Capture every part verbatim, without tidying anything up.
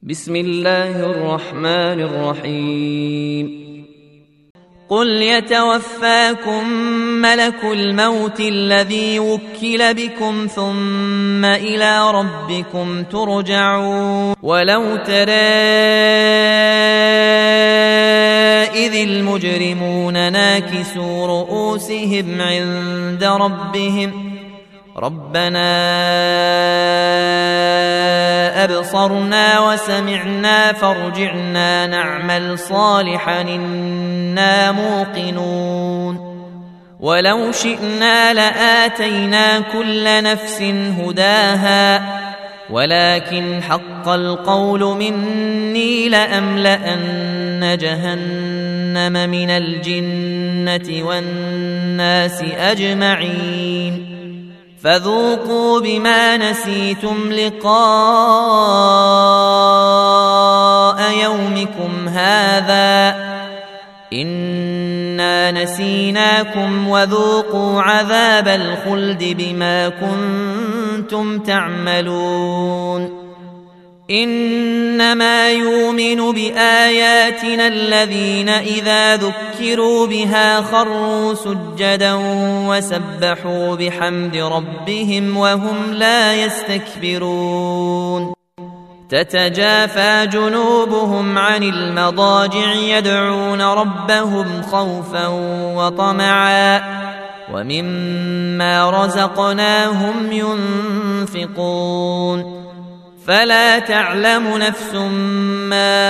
بسم الله الرحمن الرحيم. قل يتوفاكم ملك الموت الذي وكل بكم ثم إلى ربكم ترجعون. ولو ترى إذ المجرمون ناكسوا رؤوسهم عند ربهم ربنا أبصرنا وسمعنا فارجعنا نعمل صالحا إنا موقنون. ولو شئنا لآتينا كل نفس هداها ولكن حق القول مني لأملأن جهنم من الجنة والناس أجمعين. فذوقوا بما نسيتم لقاء يومكم هذا إنا نسيناكم وذوقوا عذاب الخلد بما كنتم تعملون. إنما يؤمن بآياتنا الذين إذا ذكروا بها خروا سجدا وسبحوا بحمد ربهم وهم لا يستكبرون. تتجافى جنوبهم عن المضاجع يدعون ربهم خوفا وطمعا ومما رزقناهم ينفقون. فلا تعلم نفس ما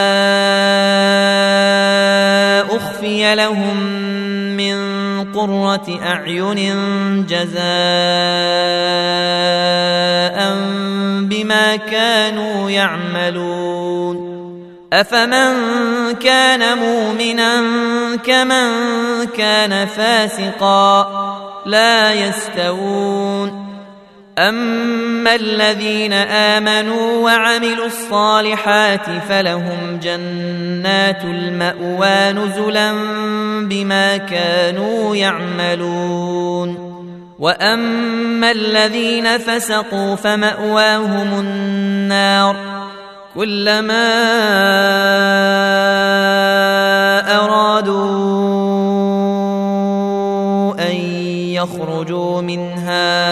أخفي لهم من قرة أعين جزاء بما كانوا يعملون. أفمن كان مؤمنا كمن كان فاسقا لا يستوون. أما الذين آمنوا وعملوا الصالحات فلهم جنات المأوى نزلا بما كانوا يعملون. وأما الذين فسقوا فمأواهم النار كلما أرادوا أن يخرجوا منها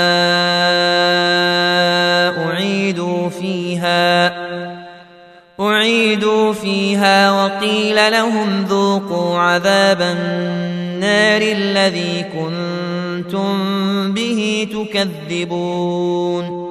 أعيدوا فيها أعيدوا فيها وقيل لهم ذوقوا عذاب النار الذي كنتم به تكذبون.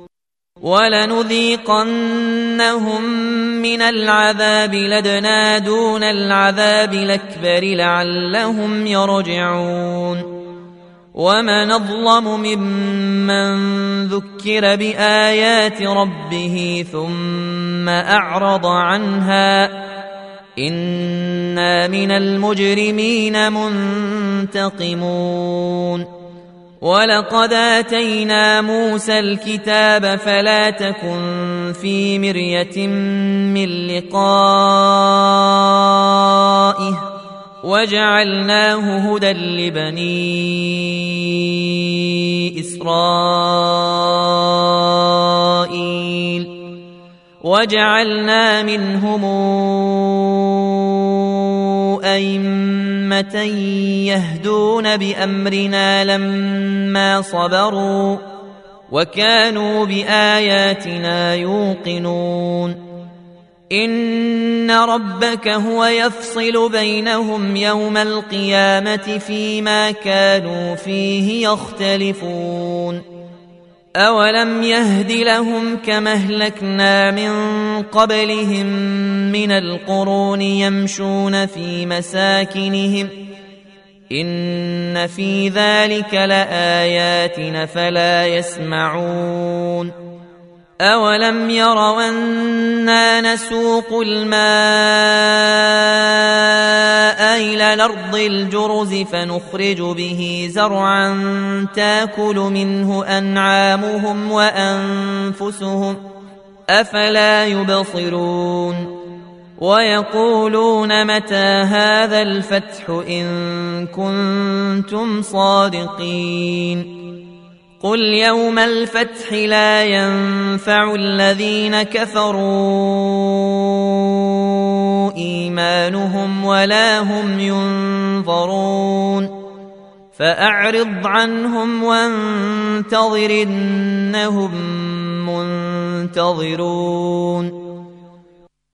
ولنذيقنهم من العذاب لدنا دون العذاب الأكبر لعلهم يرجعون. ومن أظلم ممن ذكر بآيات ربه ثم أعرض عنها إنا من المجرمين منتقمون. ولقد آتينا موسى الكتاب فلا تكن في مرية من لقائه وجعلناه هدى لبني إسرائيل وجعلنا منهم أئمة يهدون بأمرنا لما صبروا وكانوا بآياتنا يوقنون. إن ربك هو يفصل بينهم يوم القيامة فيما كانوا فيه يختلفون. أولم يهد لهم كما أهلكنا من قبلهم من القرون يمشون في مساكنهم إن في ذلك لآيات فلا يسمعون. أولم يروا أنا نسوق الماء إلى الأرض الجرز فنخرج به زرعا تأكل منه أنعامهم وأنفسهم أفلا يبصرون. ويقولون متى هذا الفتح إن كنتم صادقين. قل يوم الفتح لا ينفع الذين كفروا إيمانهم ولا هم ينظرون فأعرض عنهم وانتظر إنهم منتظرون